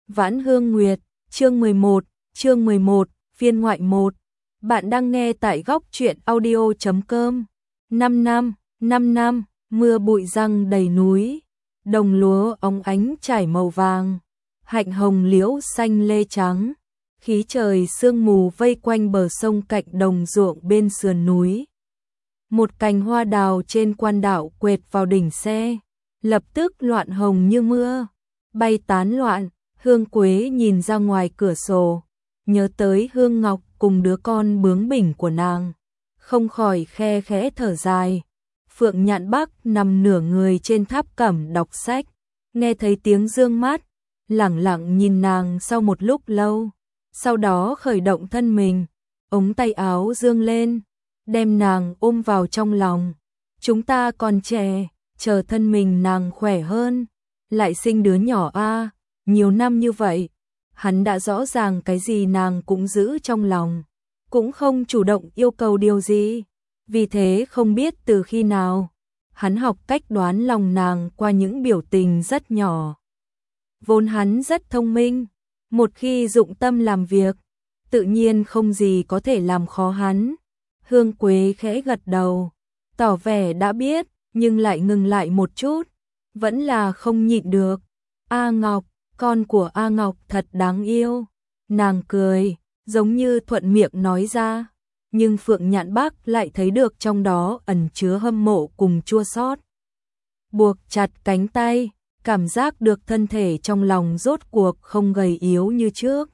Vãn Hương Nguyệt, chương 11, phiên ngoại 1. Bạn đang nghe tại góc truyện audio.com. 5 năm, mưa bụi giăng đầy núi, đồng lúa óng ánh trải màu vàng, hạnh hồng liễu xanh lê trắng, khí trời sương mù vây quanh bờ sông cạnh đồng ruộng bên sườn núi. Một cành hoa đào trên quan đạo quệt vào đỉnh xe, lập tức loạn hồng như mưa, bay tán loạn. Hương Quế nhìn ra ngoài cửa sổ, nhớ tới Hương Ngọc cùng đứa con bướng bỉnh của nàng, không khỏi khe khẽ thở dài. Phượng Nhạn Bắc nằm nửa người trên tháp cẩm đọc sách, nghe thấy tiếng dương mát, lẳng lặng nhìn nàng sau một lúc lâu, sau đó khởi động thân mình, ống tay áo dương lên, đem nàng ôm vào trong lòng. Chúng ta còn trẻ, chờ thân mình nàng khỏe hơn, lại sinh đứa nhỏ a. Nhiều năm như vậy, hắn đã rõ ràng cái gì nàng cũng giữ trong lòng, cũng không chủ động yêu cầu điều gì, vì thế không biết từ khi nào, hắn học cách đoán lòng nàng qua những biểu tình rất nhỏ. Vốn hắn rất thông minh, một khi dụng tâm làm việc, tự nhiên không gì có thể làm khó hắn. Hương Quế khẽ gật đầu, tỏ vẻ đã biết, nhưng lại ngừng lại một chút, vẫn là không nhịn được. A Ngọc, con của A Ngọc thật đáng yêu. Nàng cười, giống như thuận miệng nói ra, nhưng Phượng Nhạn Bắc lại thấy được trong đó ẩn chứa hâm mộ cùng chua xót. Buộc chặt cánh tay, cảm giác được thân thể trong lòng rốt cuộc không gầy yếu như trước.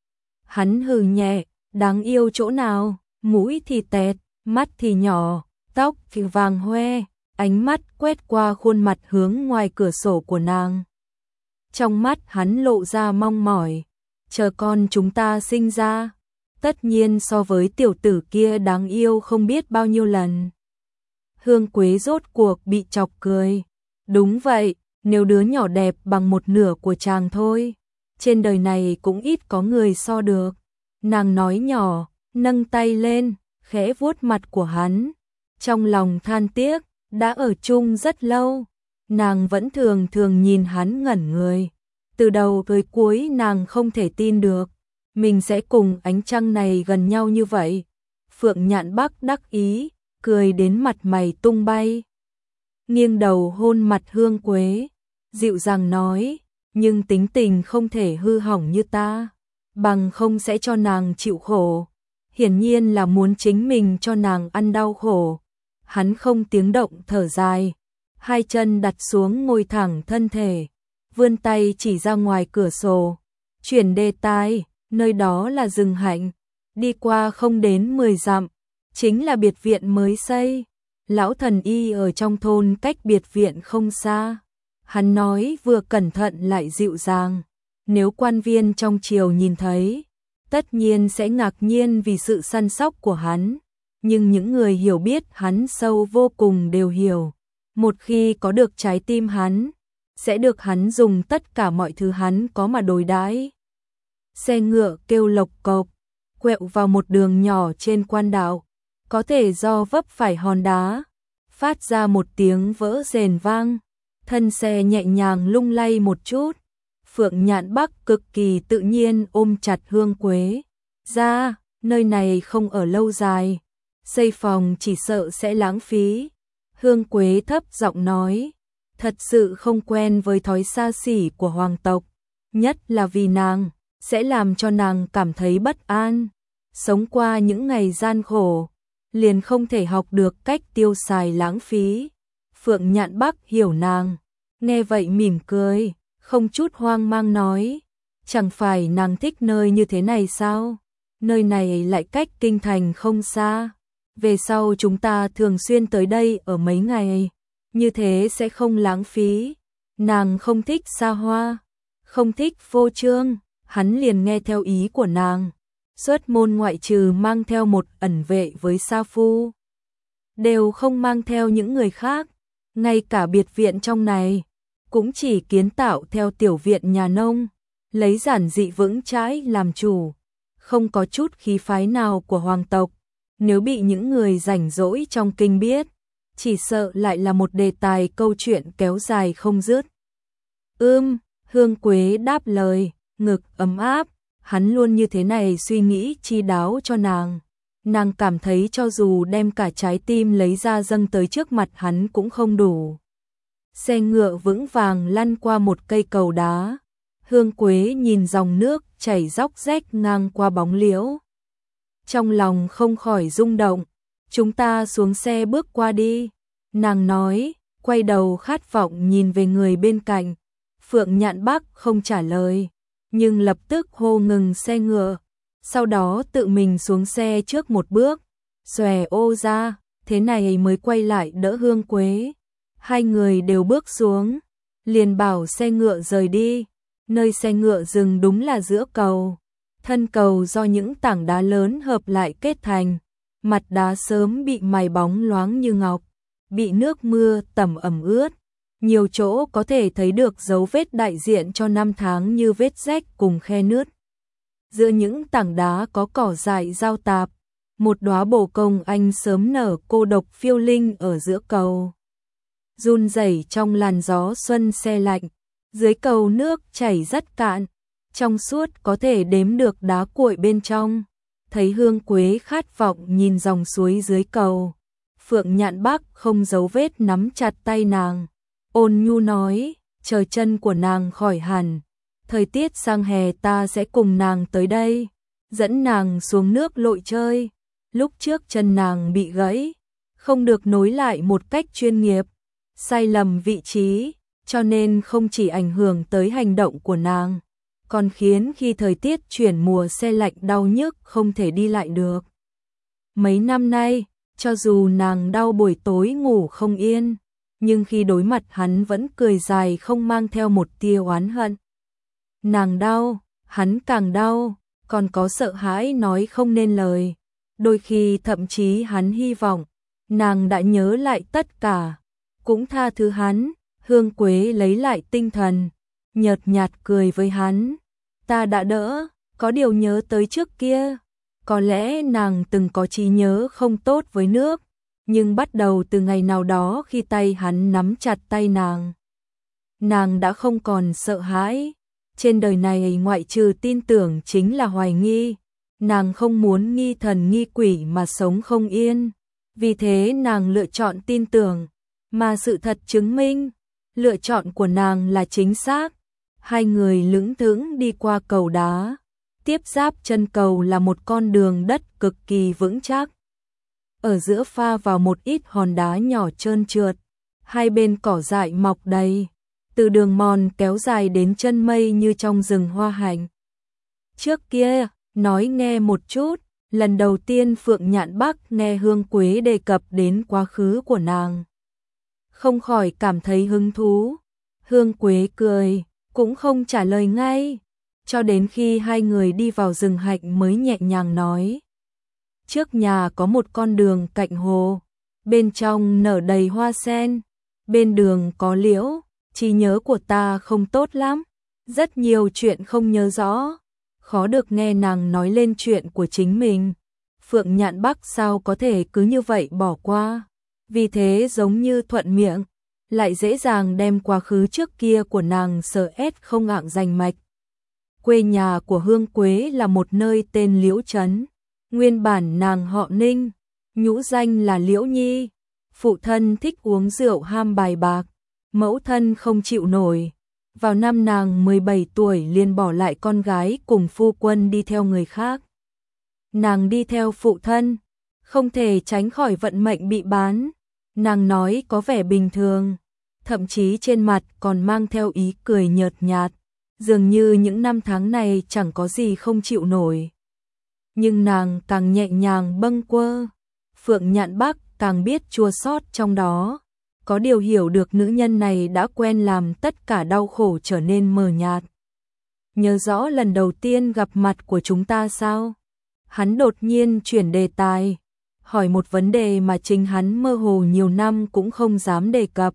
Hắn hừ nhẹ, đáng yêu chỗ nào, mũi thì tẹt, mắt thì nhỏ, tóc thì vàng hoe, ánh mắt quét qua khuôn mặt hướng ngoài cửa sổ của nàng. Trong mắt hắn lộ ra mong mỏi, chờ con chúng ta sinh ra, tất nhiên so với tiểu tử kia đáng yêu không biết bao nhiêu lần. Hương Quế rốt cuộc bị chọc cười, đúng vậy, nếu đứa nhỏ đẹp bằng một nửa của chàng thôi, trên đời này cũng ít có người so được. Nàng nói nhỏ, nâng tay lên, khẽ vuốt mặt của hắn, trong lòng than tiếc, đã ở chung rất lâu. Nàng vẫn thường thường nhìn hắn ngẩn người. Từ đầu tới cuối nàng không thể tin được, mình sẽ cùng ánh trăng này gần nhau như vậy. Phượng Nhạn Bắc đắc ý, cười đến mặt mày tung bay. Nghiêng đầu hôn mặt Hương Quế, dịu dàng nói, nhưng tính tình không thể hư hỏng như ta, bằng không sẽ cho nàng chịu khổ. Hiển nhiên là muốn chính mình cho nàng ăn đau khổ. Hắn không tiếng động thở dài, hai chân đặt xuống ngồi thẳng thân thể, vươn tay chỉ ra ngoài cửa sổ, chuyển đề tài, nơi đó là rừng hạnh, đi qua không đến 10 dặm, chính là biệt viện mới xây. Lão thần y ở trong thôn cách biệt viện không xa. Hắn nói vừa cẩn thận lại dịu dàng, nếu quan viên trong triều nhìn thấy, tất nhiên sẽ ngạc nhiên vì sự săn sóc của hắn, nhưng những người hiểu biết hắn sâu vô cùng đều hiểu, một khi có được trái tim hắn, sẽ được hắn dùng tất cả mọi thứ hắn có mà đối đãi. Xe ngựa kêu lộc cộc, quẹo vào một đường nhỏ trên quan đạo, có thể do vấp phải hòn đá, phát ra một tiếng vỡ rền vang, thân xe nhẹ nhàng lung lay một chút. Phượng Nhạn Bắc cực kỳ tự nhiên ôm chặt Hương Quế. Ra, nơi này không ở lâu dài, xây phòng chỉ sợ sẽ lãng phí. Hương Quế thấp giọng nói, thật sự không quen với thói xa xỉ của hoàng tộc, nhất là vì nàng, sẽ làm cho nàng cảm thấy bất an. Sống qua những ngày gian khổ, liền không thể học được cách tiêu xài lãng phí. Phượng Nhạn Bắc hiểu nàng, nghe vậy mỉm cười, không chút hoang mang nói, chẳng phải nàng thích nơi như thế này sao? Nơi này lại cách kinh thành không xa, về sau chúng ta thường xuyên tới đây ở mấy ngày, như thế sẽ không lãng phí. Nàng không thích xa hoa, không thích phô trương, hắn liền nghe theo ý của nàng. Xuất môn ngoại trừ mang theo một ẩn vệ với sa phu, đều không mang theo những người khác, ngay cả biệt viện trong này cũng chỉ kiến tạo theo tiểu viện nhà nông, lấy giản dị vững chãi làm chủ, không có chút khí phái nào của hoàng tộc. Nếu bị những người rảnh rỗi trong kinh biết, chỉ sợ lại là một đề tài câu chuyện kéo dài không dứt. Hương Quế đáp lời, ngực ấm áp, hắn luôn như thế này suy nghĩ chi đáo cho nàng. Nàng cảm thấy cho dù đem cả trái tim lấy ra dâng tới trước mặt hắn cũng không đủ. Xe ngựa vững vàng lăn qua một cây cầu đá. Hương Quế nhìn dòng nước chảy róc rách ngang qua bóng liễu. Trong lòng không khỏi rung động. Chúng ta xuống xe bước qua đi. Nàng nói, quay đầu khát vọng nhìn về người bên cạnh. Phượng Nhạn Bắc không trả lời, nhưng lập tức hô ngừng xe ngựa. Sau đó tự mình xuống xe trước một bước, xòe ô ra, thế này mới quay lại đỡ Hương Quế. Hai người đều bước xuống, liền bảo xe ngựa rời đi. Nơi xe ngựa dừng đúng là giữa cầu. Thân cầu do những tảng đá lớn hợp lại kết thành, mặt đá sớm bị mài bóng loáng như ngọc, bị nước mưa tẩm ẩm ướt. Nhiều chỗ có thể thấy được dấu vết đại diện cho năm tháng như vết rách cùng khe nứt. Giữa những tảng đá có cỏ dại rao tạp, một đóa bồ công anh sớm nở cô độc phiêu linh ở giữa cầu. Run rẩy trong làn gió xuân se lạnh, dưới cầu nước chảy rất cạn, trong suốt có thể đếm được đá cuội bên trong. Thấy Hương Quế khát vọng nhìn dòng suối dưới cầu, Phượng Nhạn Bắc không giấu vết nắm chặt tay nàng, ôn nhu nói, chờ chân của nàng khỏi hẳn, thời tiết sang hè ta sẽ cùng nàng tới đây, dẫn nàng xuống nước lội chơi. Lúc trước chân nàng bị gãy, không được nối lại một cách chuyên nghiệp, sai lầm vị trí, cho nên không chỉ ảnh hưởng tới hành động của nàng, còn khiến khi thời tiết chuyển mùa se lạnh đau nhức không thể đi lại được. Mấy năm nay, cho dù nàng đau buổi tối ngủ không yên, nhưng khi đối mặt hắn vẫn cười dài không mang theo một tia oán hận. Nàng đau, hắn càng đau, còn có sợ hãi nói không nên lời. Đôi khi thậm chí hắn hy vọng, nàng đã nhớ lại tất cả, cũng tha thứ hắn. Hương Quế lấy lại tinh thần, nhợt nhạt cười với hắn. Ta đã đỡ, có điều nhớ tới trước kia. Có lẽ nàng từng có trí nhớ không tốt với nước, nhưng bắt đầu từ ngày nào đó khi tay hắn nắm chặt tay nàng đã không còn sợ hãi. Trên đời này ngoại trừ tin tưởng chính là hoài nghi. Nàng không muốn nghi thần nghi quỷ mà sống không yên. Vì thế nàng lựa chọn tin tưởng, mà sự thật chứng minh, lựa chọn của nàng là chính xác. Hai người lững thững đi qua cầu đá. Tiếp giáp chân cầu là một con đường đất cực kỳ vững chắc. Ở giữa pha vào một ít hòn đá nhỏ trơn trượt, hai bên cỏ dại mọc đầy, từ đường mòn kéo dài đến chân mây như trong rừng hoa hạnh. Trước kia, nói nghe một chút, lần đầu tiên Phượng Nhạn Bắc nghe Hương Quế đề cập đến quá khứ của nàng, không khỏi cảm thấy hứng thú. Hương Quế cười, cũng không trả lời ngay, cho đến khi hai người đi vào rừng hạnh mới nhẹ nhàng nói. Trước nhà có một con đường cạnh hồ, bên trong nở đầy hoa sen, bên đường có liễu, trí nhớ của ta không tốt lắm, rất nhiều chuyện không nhớ rõ, khó được nghe nàng nói lên chuyện của chính mình. Phượng Nhạn Bắc sao có thể cứ như vậy bỏ qua, vì thế giống như thuận miệng, lại dễ dàng đem quá khứ trước kia của nàng sợ ép không ạng danh mạch. Quê nhà của Hương Quế là một nơi tên Liễu Trấn. Nguyên bản nàng họ Ninh, nhũ danh là Liễu Nhi. Phụ thân thích uống rượu ham bài bạc, mẫu thân không chịu nổi. Vào năm nàng 17 tuổi liền bỏ lại con gái cùng phu quân đi theo người khác. Nàng đi theo phụ thân, không thể tránh khỏi vận mệnh bị bán. Nàng nói có vẻ bình thường, thậm chí trên mặt còn mang theo ý cười nhợt nhạt, dường như những năm tháng này chẳng có gì không chịu nổi. Nhưng nàng càng nhẹ nhàng bâng quơ, Phượng Nhạn Bắc càng biết chua xót trong đó, có điều hiểu được nữ nhân này đã quen làm tất cả đau khổ trở nên mờ nhạt. Nhớ rõ lần đầu tiên gặp mặt của chúng ta sao? Hắn đột nhiên chuyển đề tài, hỏi một vấn đề mà chính hắn mơ hồ nhiều năm cũng không dám đề cập.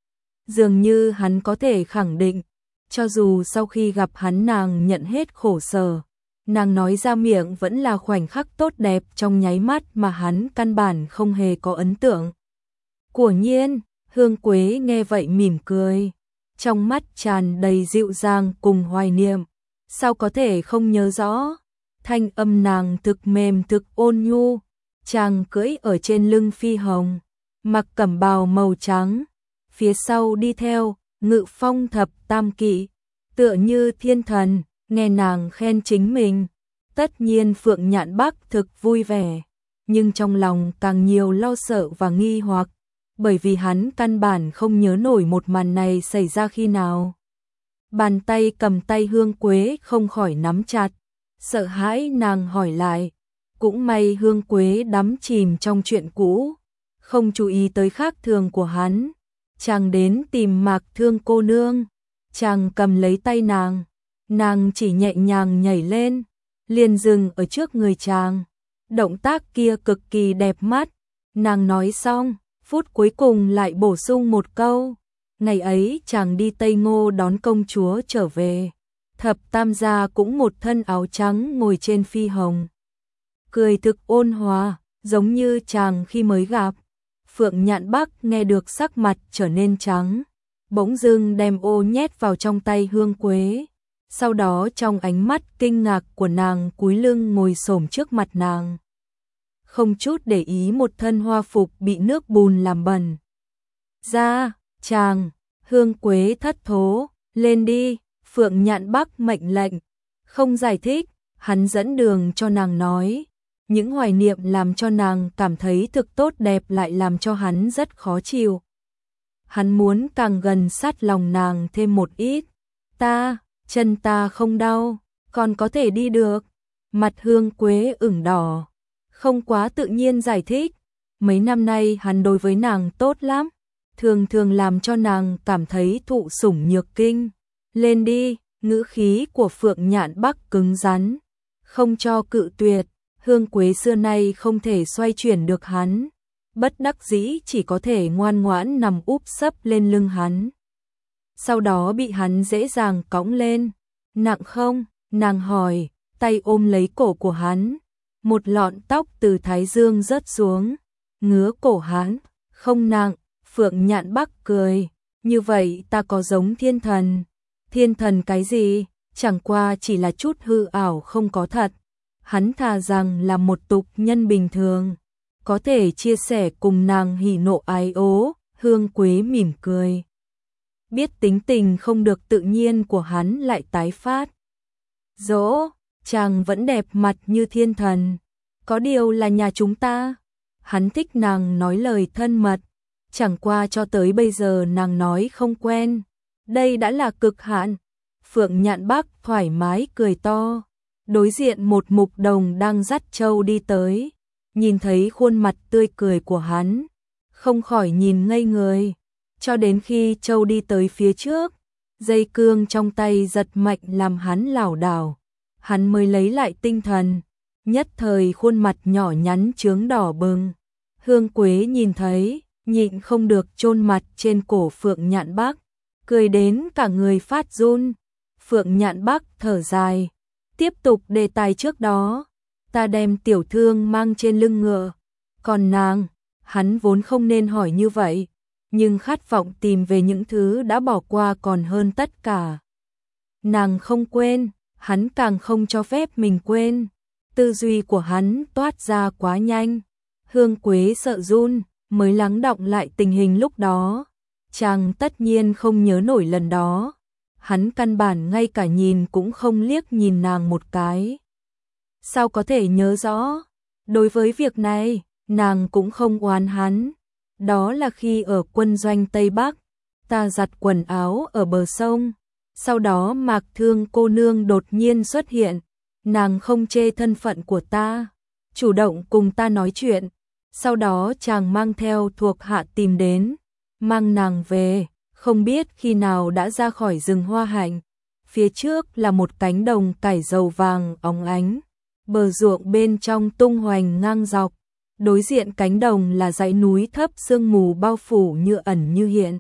Dường như hắn có thể khẳng định, cho dù sau khi gặp hắn nàng nhận hết khổ sở, nàng nói ra miệng vẫn là khoảnh khắc tốt đẹp trong nháy mắt mà hắn căn bản không hề có ấn tượng. Quả nhiên, Hương Quế nghe vậy mỉm cười, trong mắt tràn đầy dịu dàng cùng hoài niệm. sao có thể không nhớ rõ. Thanh âm nàng thực mềm thực ôn nhu, chàng cưỡi ở trên lưng phi hồng, mặc cẩm bào màu trắng, phía sau đi theo Ngự Phong thập tam kỵ, tựa như thiên thần, nghe nàng khen chính mình. Tất nhiên Phượng Nhạn Bắc thực vui vẻ, nhưng trong lòng càng nhiều lo sợ và nghi hoặc, bởi vì hắn căn bản không nhớ nổi một màn này xảy ra khi nào. Bàn tay cầm tay Hương Quế không khỏi nắm chặt, sợ hãi nàng hỏi lại. Cũng may Hương Quế đắm chìm trong chuyện cũ, không chú ý tới khác thường của hắn. Chàng đến tìm Mạc Thương cô nương, chàng cầm lấy tay nàng chỉ nhẹ nhàng nhảy lên, liền dừng ở trước người chàng. Động tác kia cực kỳ đẹp mắt, nàng nói xong, phút cuối cùng lại bổ sung một câu. Ngày ấy chàng đi Tây Ngô đón công chúa trở về, thập tam gia cũng một thân áo trắng ngồi trên phi hồng. Cười thực ôn hòa, giống như chàng khi mới gặp. Phượng Nhạn Bắc nghe được sắc mặt trở nên trắng, bỗng dưng đem ô nhét vào trong tay Hương Quế. Sau đó trong ánh mắt kinh ngạc của nàng cúi lưng ngồi xổm trước mặt nàng. Không chút để ý một thân hoa phục bị nước bùn làm bẩn. Ra, chàng, Hương Quế thất thố, lên đi, Phượng Nhạn Bắc mệnh lệnh. Không giải thích, hắn dẫn đường cho nàng nói. Những hoài niệm làm cho nàng cảm thấy thực tốt đẹp lại làm cho hắn rất khó chịu. Hắn muốn càng gần sát lòng nàng thêm một ít. Chân ta không đau, còn có thể đi được. Mặt Hương Quế ửng đỏ, không quá tự nhiên giải thích. Mấy năm nay hắn đối với nàng tốt lắm, thường thường làm cho nàng cảm thấy thụ sủng nhược kinh. Lên đi, ngữ khí của Phượng Nhạn Bắc cứng rắn, không cho cự tuyệt. Hương Quế xưa nay không thể xoay chuyển được hắn, bất đắc dĩ chỉ có thể ngoan ngoãn nằm úp sấp lên lưng hắn. Sau đó bị hắn dễ dàng cõng lên. Nặng không? Nàng hỏi, tay ôm lấy cổ của hắn. Một lọn tóc từ thái dương rớt xuống, ngứa cổ hắn. Không nặng, Phượng Nhạn Bắc cười. Như vậy ta có giống thiên thần? Thiên thần cái gì? Chẳng qua chỉ là chút hư ảo không có thật. Hắn thà rằng là một tục nhân bình thường, có thể chia sẻ cùng nàng hỉ nộ ái ố. Hương Quế mỉm cười, biết tính tình không được tự nhiên của hắn lại tái phát. Dỗ, chàng vẫn đẹp mặt như thiên thần, có điều là nhà chúng ta. Hắn thích nàng nói lời thân mật, chẳng qua cho tới bây giờ nàng nói không quen, đây đã là cực hạn. Phượng Nhạn Bắc thoải mái cười to. Đối diện một mục đồng đang dắt trâu đi tới, nhìn thấy khuôn mặt tươi cười của hắn, không khỏi nhìn ngây người, cho đến khi trâu đi tới phía trước, dây cương trong tay giật mạnh làm hắn lảo đảo, hắn mới lấy lại tinh thần, nhất thời khuôn mặt nhỏ nhắn chướng đỏ bừng. Hương Quế nhìn thấy, nhịn không được chôn mặt trên cổ Phượng Nhạn Bắc, cười đến cả người phát run. Phượng Nhạn Bắc thở dài, tiếp tục đề tài trước đó. Ta đem tiểu thương mang trên lưng ngựa, còn nàng, hắn vốn không nên hỏi như vậy, nhưng khát vọng tìm về những thứ đã bỏ qua còn hơn tất cả. Nàng không quên, hắn càng không cho phép mình quên. Tư duy của hắn toát ra quá nhanh. Hương Quế sợ run, mới lắng đọng lại tình hình lúc đó. Chàng tất nhiên không nhớ nổi lần đó. Hắn căn bản ngay cả nhìn cũng không liếc nhìn nàng một cái. Sao có thể nhớ rõ? Đối với việc này, nàng cũng không oán hắn. Đó là khi ở quân doanh Tây Bắc, ta giặt quần áo ở bờ sông. Sau đó Mạc Thương cô nương đột nhiên xuất hiện. Nàng không chê thân phận của ta, chủ động cùng ta nói chuyện. Sau đó chàng mang theo thuộc hạ tìm đến, mang nàng về. Không biết khi nào đã ra khỏi rừng hoa hạnh. Phía trước là một cánh đồng cải dầu vàng óng ánh, bờ ruộng bên trong tung hoành ngang dọc. Đối diện cánh đồng là dãy núi thấp sương mù bao phủ như ẩn như hiện.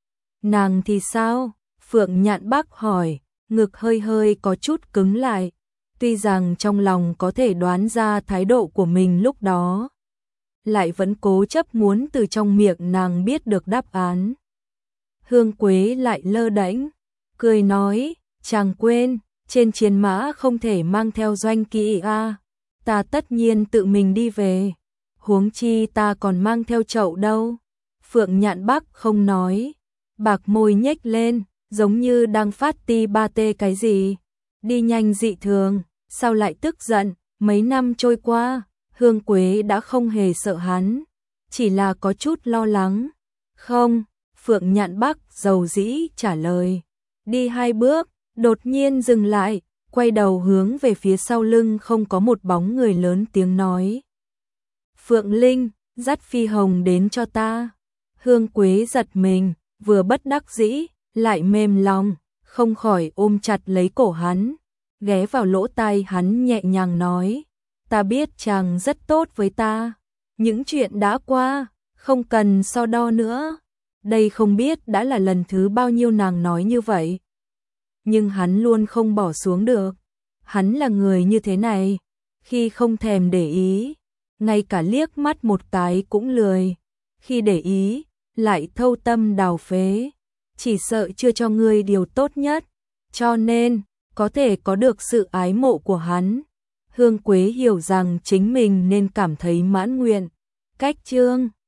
Nàng thì sao? Phượng Nhạn Bắc hỏi, ngực hơi hơi có chút cứng lại. Tuy rằng trong lòng có thể đoán ra thái độ của mình lúc đó, lại vẫn cố chấp muốn từ trong miệng nàng biết được đáp án. Hương Quế lại lơ đễnh, cười nói, chàng quên, trên chiến mã không thể mang theo doanh kỵ a, ta tất nhiên tự mình đi về, huống chi ta còn mang theo chậu đâu. Phượng Nhạn Bắc không nói, bạc môi nhếch lên, giống như đang phát ti ba tê cái gì. Đi nhanh dị thường, sao lại tức giận, mấy năm trôi qua, Hương Quế đã không hề sợ hắn, chỉ là có chút lo lắng. Không, Phượng Nhạn Bắc dầu dĩ trả lời. Đi 2 bước, đột nhiên dừng lại, quay đầu hướng về phía sau lưng không có một bóng người, lớn tiếng nói. Phượng Linh, dắt Phi Hồng đến cho ta. Hương Quế giật mình, vừa bất đắc dĩ, lại mềm lòng, không khỏi ôm chặt lấy cổ hắn, ghé vào lỗ tai hắn nhẹ nhàng nói. Ta biết chàng rất tốt với ta, những chuyện đã qua, không cần so đo nữa. Đây không biết đã là lần thứ bao nhiêu nàng nói như vậy. Nhưng hắn luôn không bỏ xuống được. Hắn là người như thế này, khi không thèm để ý, ngay cả liếc mắt một cái cũng lười, khi để ý, lại thâu tâm đào phế, chỉ sợ chưa cho ngươi điều tốt nhất, cho nên, có thể có được sự ái mộ của hắn. Hương Quế hiểu rằng chính mình nên cảm thấy mãn nguyện. Cách chương